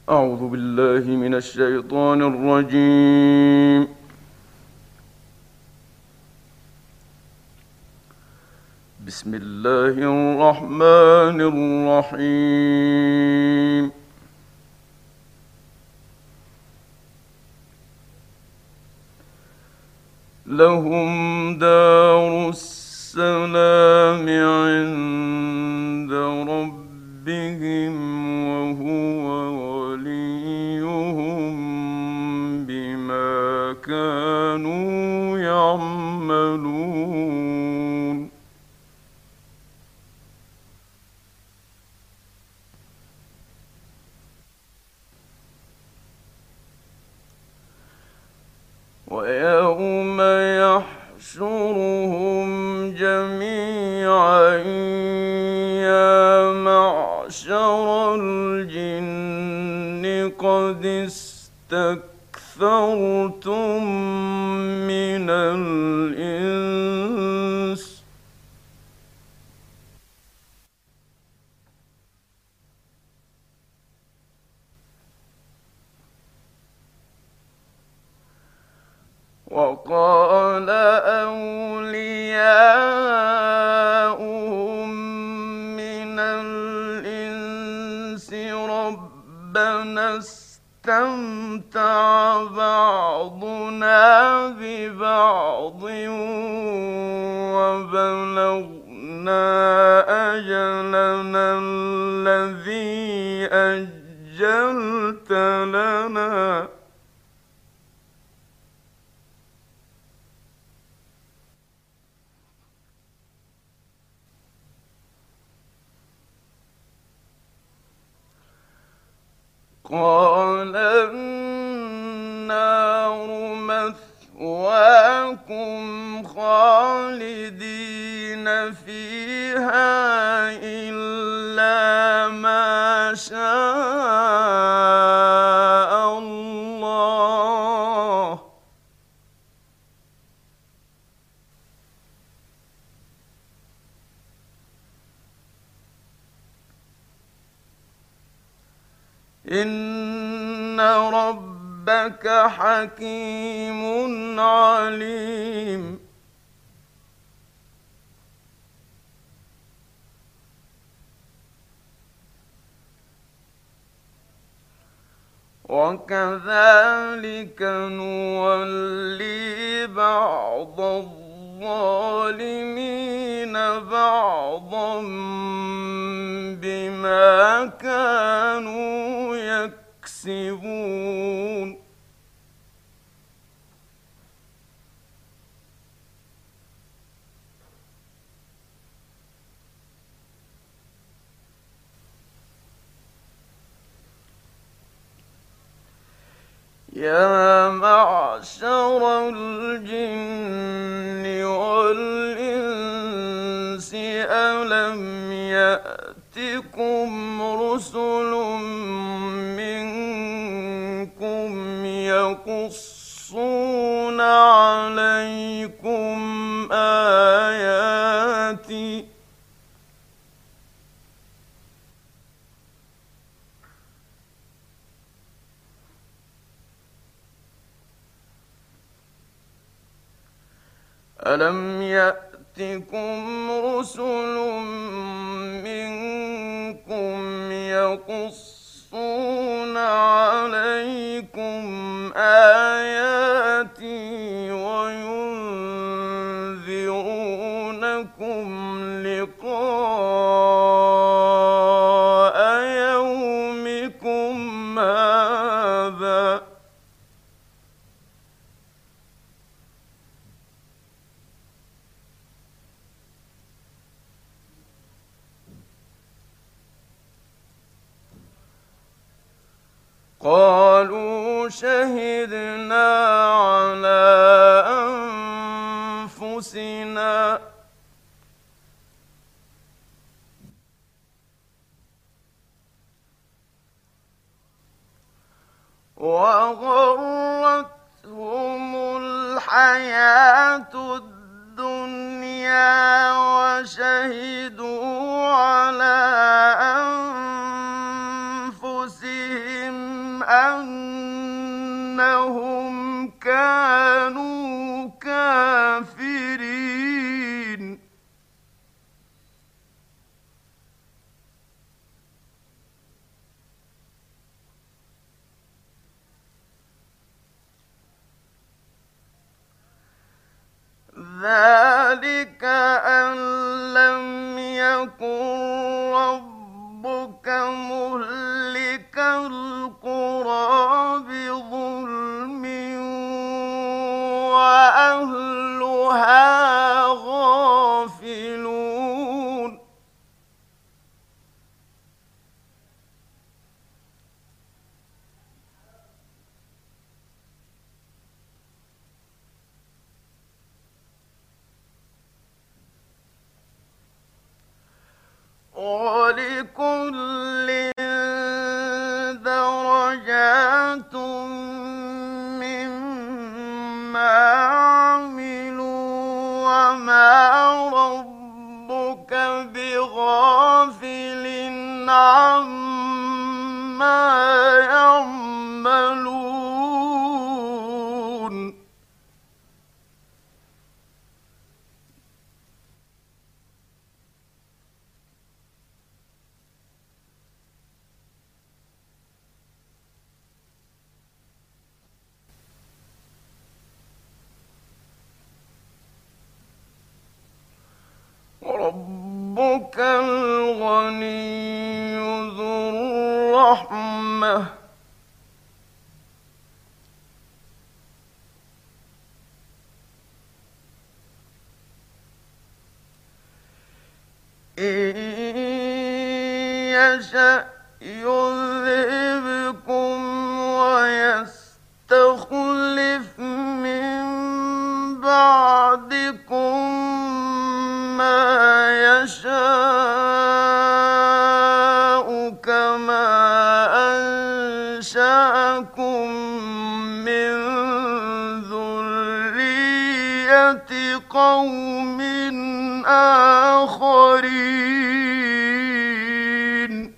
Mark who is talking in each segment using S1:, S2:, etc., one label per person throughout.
S1: أعوذ بالله من الشيطان الرجيم. بسم الله الرحمن الرحيم. لهم دار السلام عند ربهم وهو وليهم بما كانوا يعملون. ويوم يحشرهم جميعا يا معشر الجن قد استكثرتم من الإنس وقال أولياؤهم من الإنس ربنا استمتع بعضنا ببعض وبلغنا أجلنا الذي أجلت لنا قال النار مثواكم خالدين فيها إلا ما شاء الله إن ربك حكيم عليم. وكذلك نولي بعض الظالمين بعضا بما كانوا يكسبون. يا معشر الجن والإنس ألم يأتكم رسل منكم يقصون عليكم آياتي ألم يأتكم رسل منكم يقصون عليكم آياتي وينذرونكم لقاء يومكم هذا قالوا شهدنا على أنفسنا وغرتهم الحياة الدنيا وشهدوا على أنفسهم أنهم كانوا كافرين. ذلك أن لم يكن ربك مهلك القرى بظلم وأهلها غافلون. ولكل درجات مما عملوا وما ربك بغافل عما يعملون. ربك الغني ذو الرحمة إن يشأ يذهبكم ويستخلف من بعدكم ما يشاء كما أنشأكم من ذرية قوم آخرين.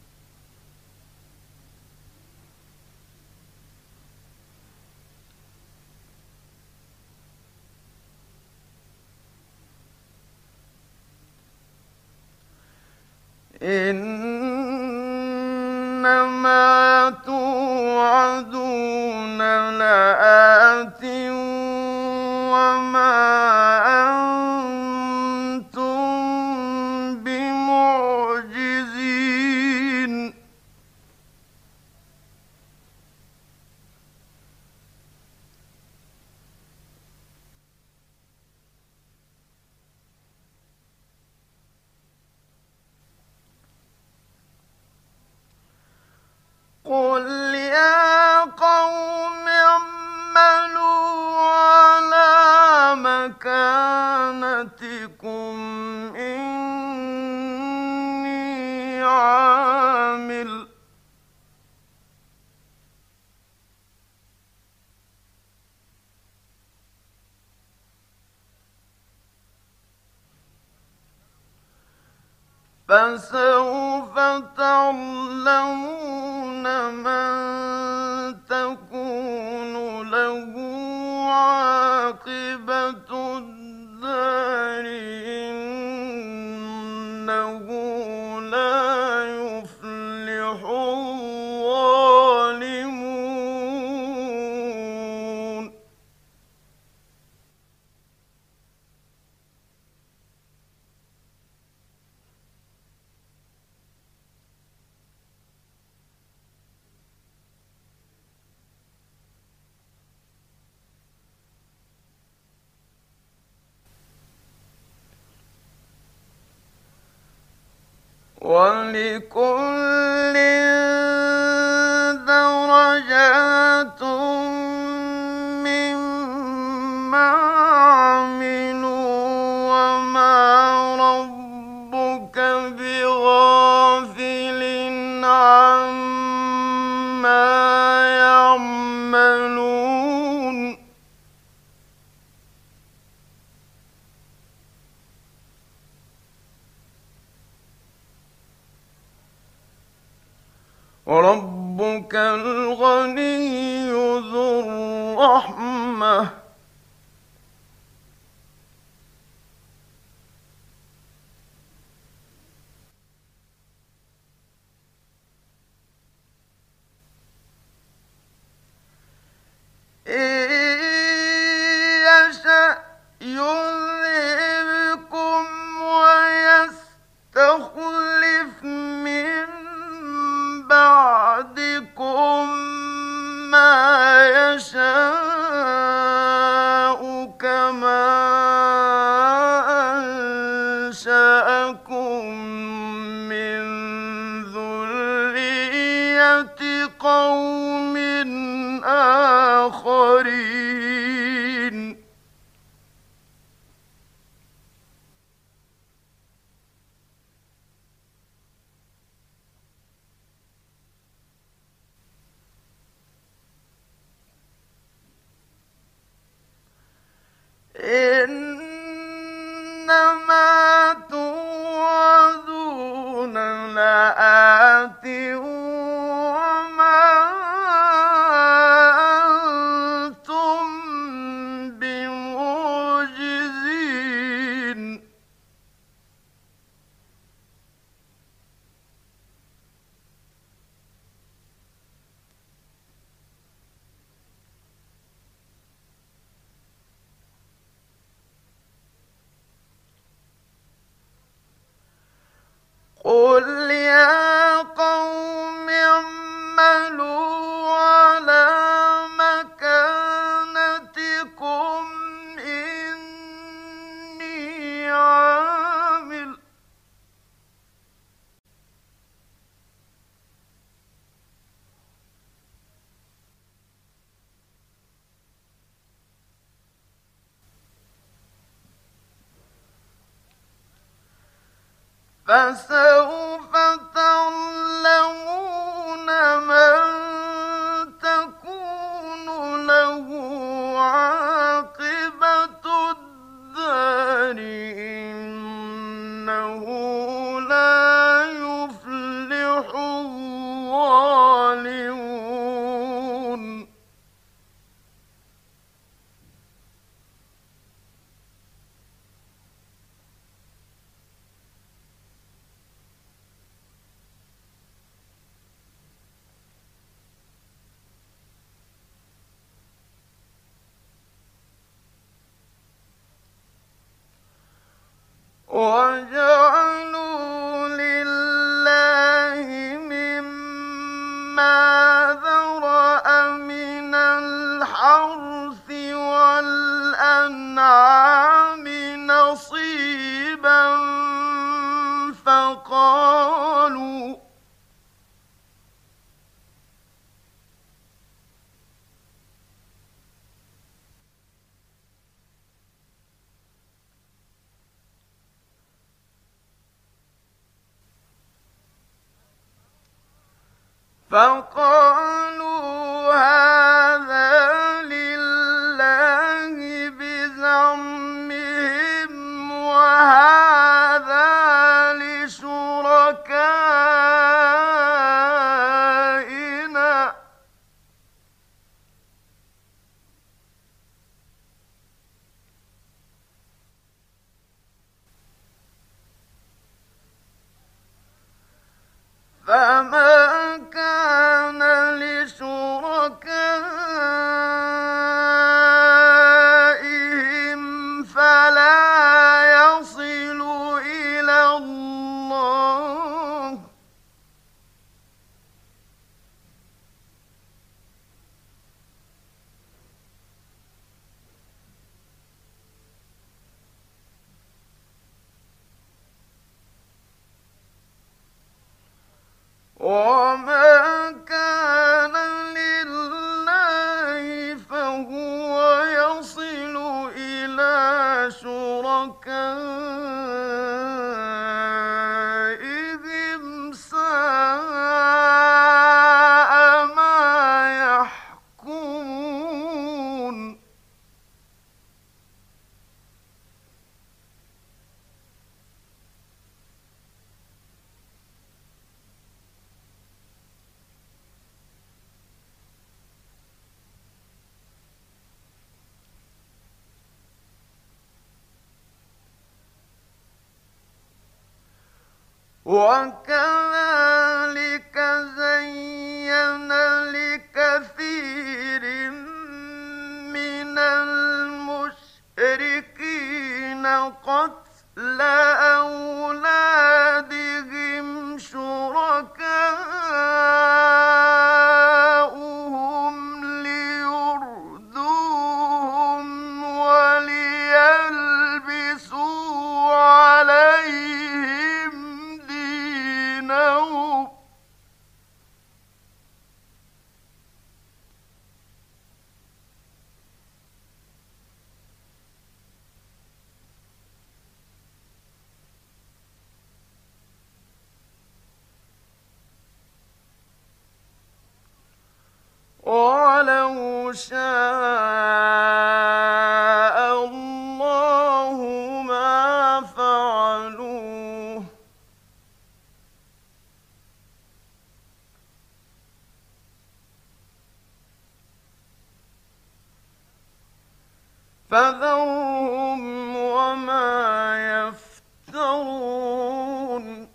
S1: إنما توعدون لآت وما أنتم بمعجزين. قل يا قوم اعملوا على مكانتكم إني عامل فسوف تعلمون من تكون له عاقبة الدار إنه لا يفلح الظالمون. ولكل درجات مما عملوا وما ربك بغافل عما يعملون. ربك الغني ذو الرحمة إن يشأ يذهبكم ويستخلف من بعدكم ما يشاء كما أنشأكم من ذرية قوم آخرين إنما توعدون لآت وما أنتم بمعجزين قل يا قوم اعملوا على مكانتكم إني عامل فسوف تعلمون من تكون له عاقبة الدار إنه لا يفلح الظالمون وجعلوا لله مما ذرأ من الحرث والأنعام نصيبا فقالوا هذا لله بزعمهم وهذا لشركائنا فما كان لشركائهم وكذلك زين لكثير من المشركين قتل أولادهم شركاؤهم ليردوهم وليلبسوا عليهم دينهم. ولو شاء الله ما فعلوه فذرهم وما يفترون.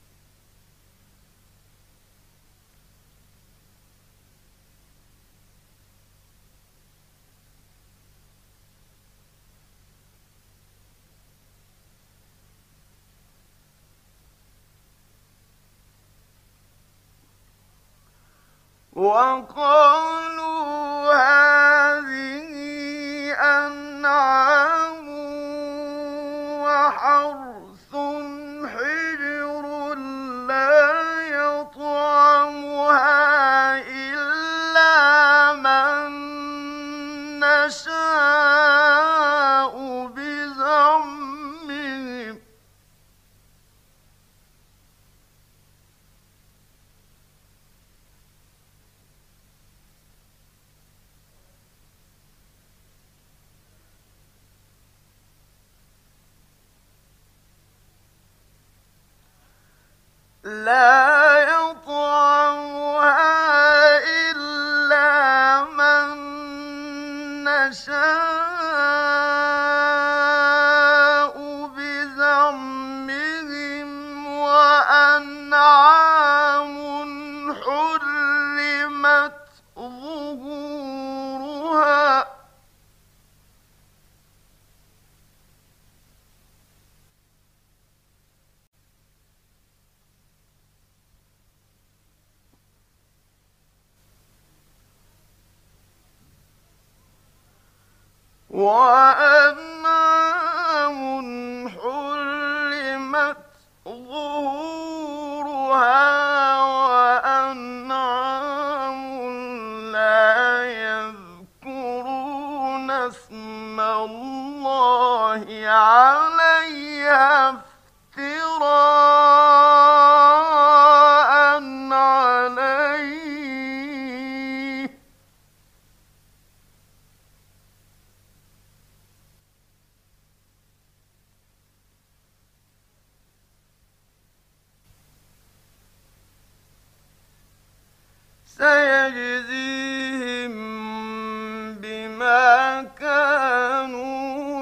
S1: وقالوا هذه أنعام وحرث حجر لا يطعمها إلا من نشاء بزعمهم. لا يطعمها إلا من نشاء بزعمهم. وأنعام حرمت ظهورها وأنعام حرمت ظهورها وأنعام لا يذكرون اسم الله عليها افتراء عليه. سيجزيهم بما كانوا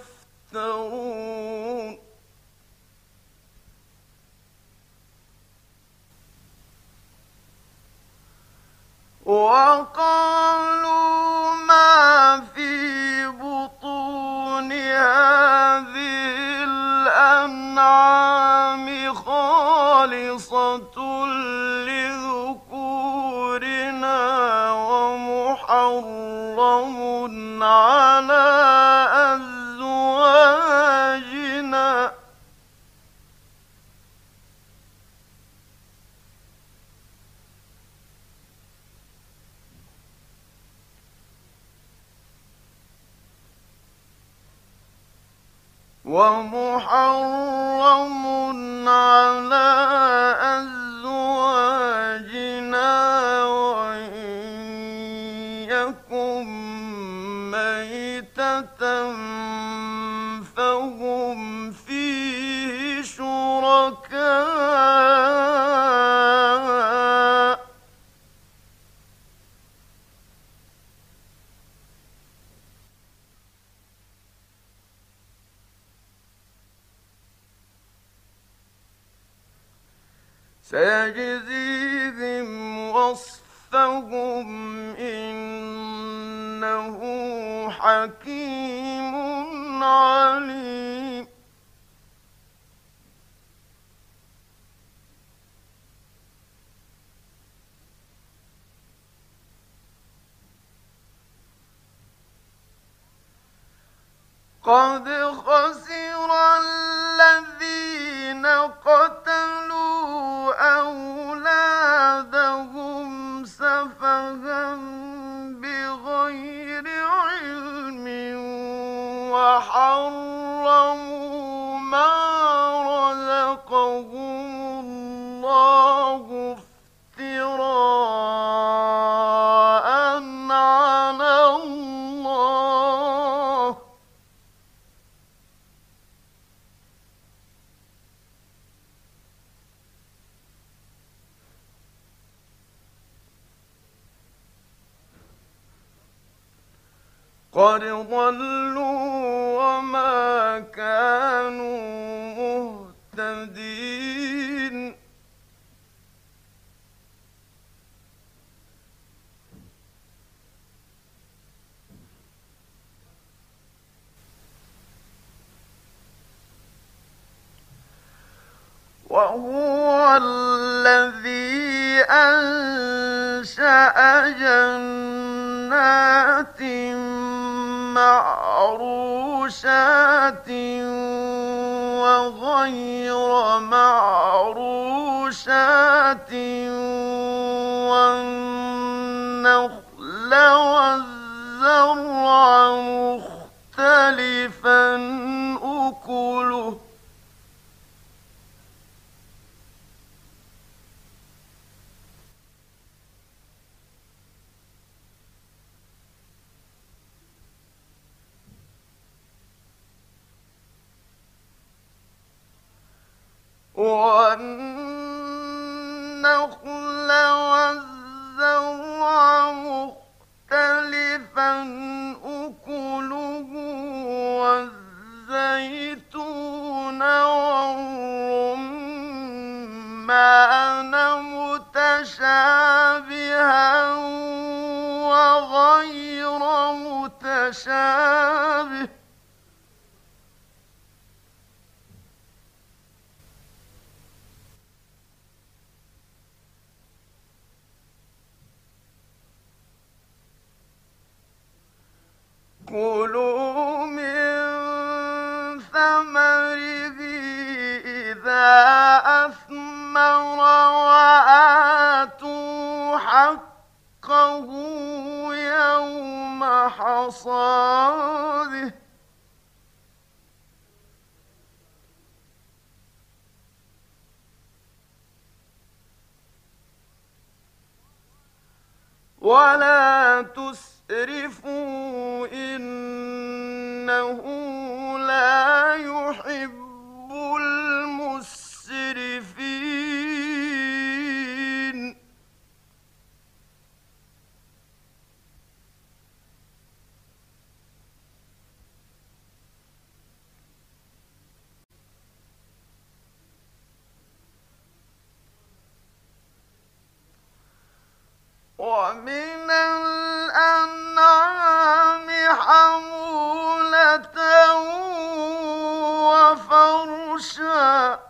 S1: يفترون. وقالوا ما في بطون هذه الأنعام خالصة لذكورنا ومحرم على أزواجنا. ومحرم على أزواجنا وإن يكن ميتة فهم فيه شركاء. سيجزيهم وصفهم إنه حكيم عليم. قد خسر الذين قتلوا أولادهم سفها بغير علم وحرموا ما رزقهم الله افتراء على الله. قد ضلوا وما كانوا مهتدين. وهو الذي أنشأ جنات معروشات وغير معروشات والنخل والزرع مختلفا أكله والنخل والزرع مختلفا أكله والزيتون والرمان متشابها وغير متشابه كلوا من ثمره إذا أثمر وآتوا حقه يوم حصاده ولا تسرفوا إنه لا يحب المسرفين. ومن الأنعام حمولة وفرشا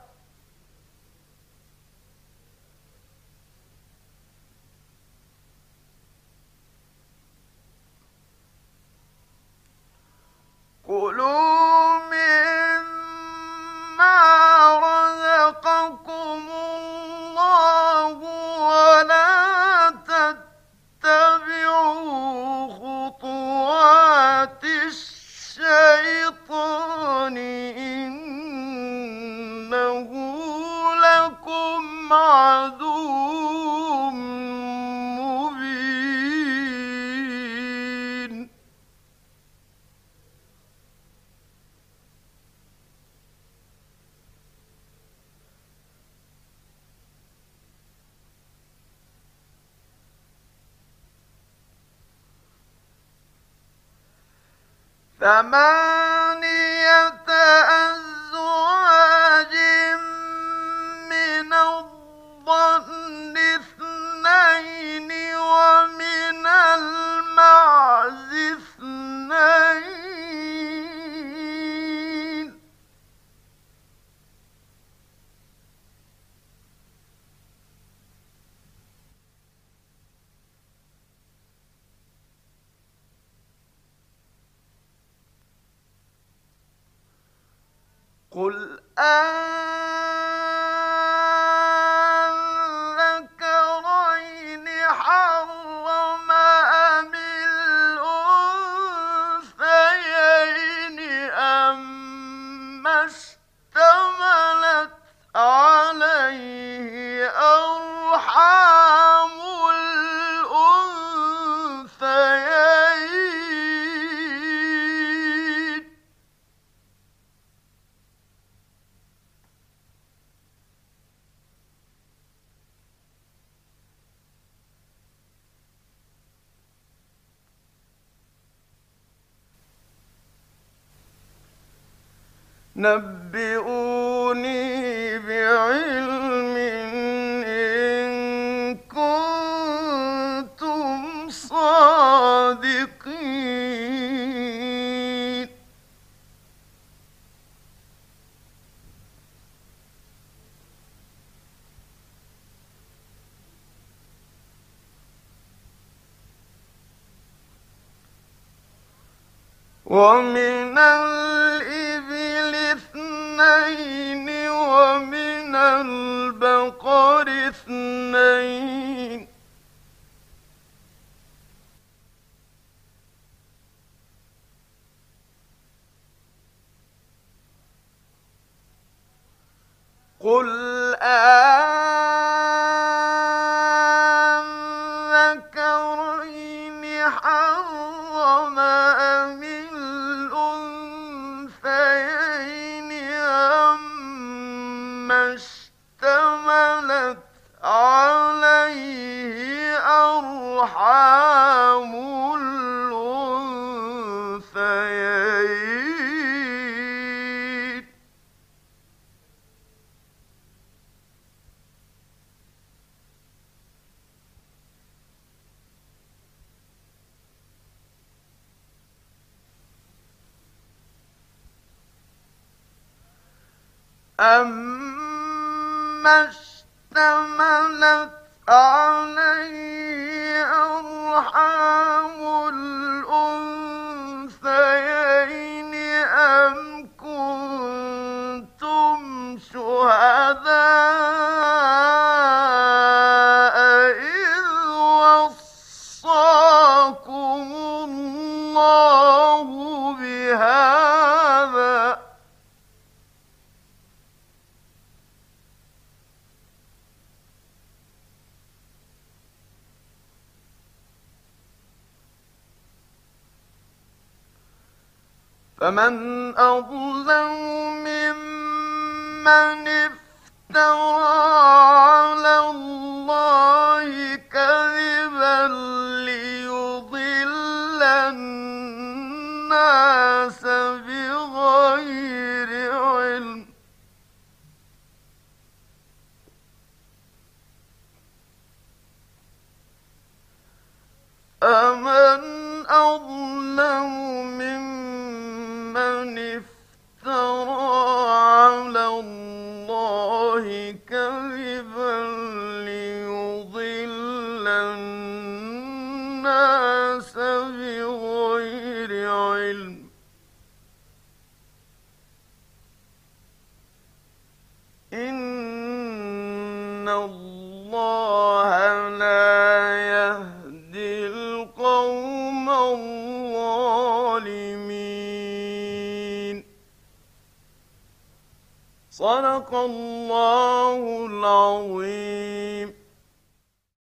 S1: كلوا مما رزقكم الله ولا تتبعوا خطوات الشيطان إنه لكم عدو مبين. ثمانية أزواج من الضأن نبئوني بعلم إن كنتم صادقين. ومن الإبل اثنين ومن البقر اثنين قل أذكرين حرم أم الأنثيين أما اشتملت عليه أرحام الأنثيين. أما اشتملت عليه أرحام الأنثيين أم كنتم شهداء إذ وصاكم الله بهذا فمن أظلم ممن افترى على الله كذبا ليضل الناس بغير علم. أمن أظلم ممن افترى على الله كذبا ليضل الناس بغير علم. إن الله لا يهدي القوم الظالمين. صدق الله العظيم.